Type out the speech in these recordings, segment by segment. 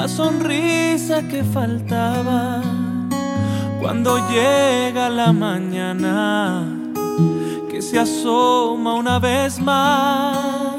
sonrisa que faltaba cuando llega la mañana, que se asoma una vez más.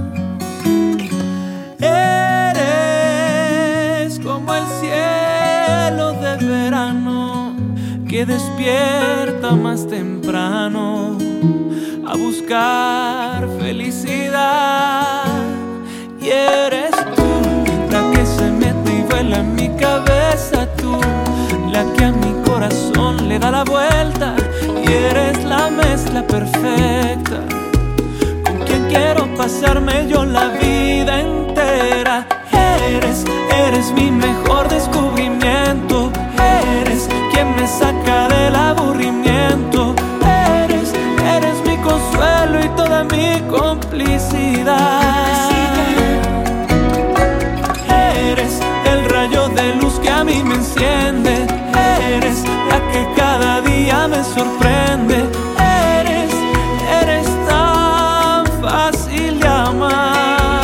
Eres como el cielo de verano que despierta más temprano a buscar felicidad. Y eres tú la que se mete y vuela en mi cabeza, tú la que a mi corazón le da la vuelta. Y eres la mezcla perfecta con quien quiero pasarme yo la vida entera. Eres mi mejor descubrimiento, eres quien me saca del aburrimiento, eres mi consuelo y toda mi complicidad. Eres el rayo de luz que a mí me enciende, eres la que cada día me sorprende, eres tan fácil de amar.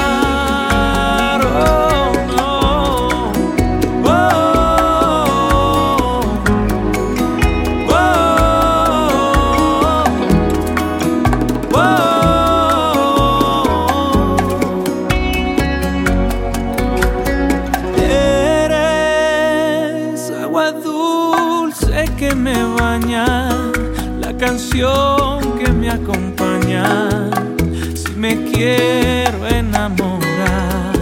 Que me baña, la canción que me acompaña si me quiero enamorar.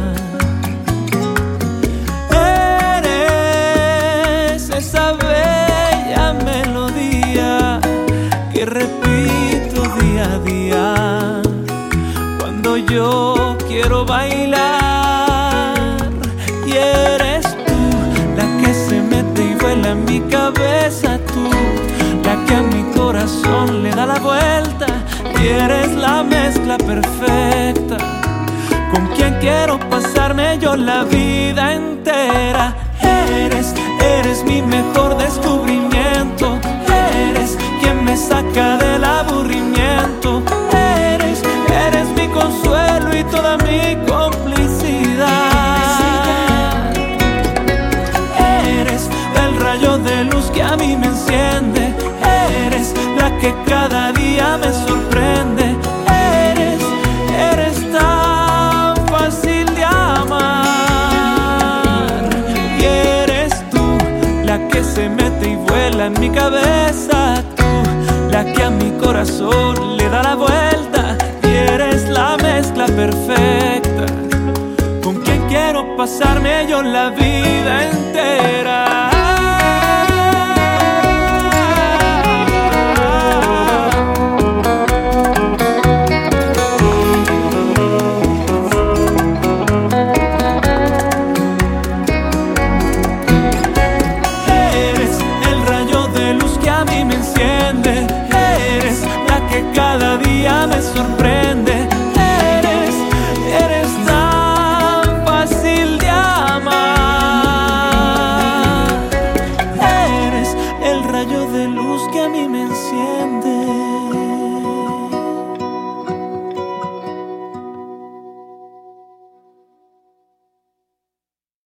Eres esa bella melodía que repito día a día cuando yo quiero bailar. Y eres tú la que se mete y vuela en mi cabeza, tú la que a mi corazón le da la vuelta. Y eres la mezcla perfecta con quien quiero pasarme yo la vida entera. Eres mi mejor descubrimiento, eres quien me saca del aburrimiento, eres mi consuelo y toda mi complicidad. Eres el rayo de luz que a mí me enciende, eres la que cada día me sorprende, eres tan fácil de amar. Y eres tú la que se mete y vuela en mi cabeza, tú la que a mi corazón le da la vuelta. Y eres la mezcla perfecta con quien quiero pasarme yo la vida entera.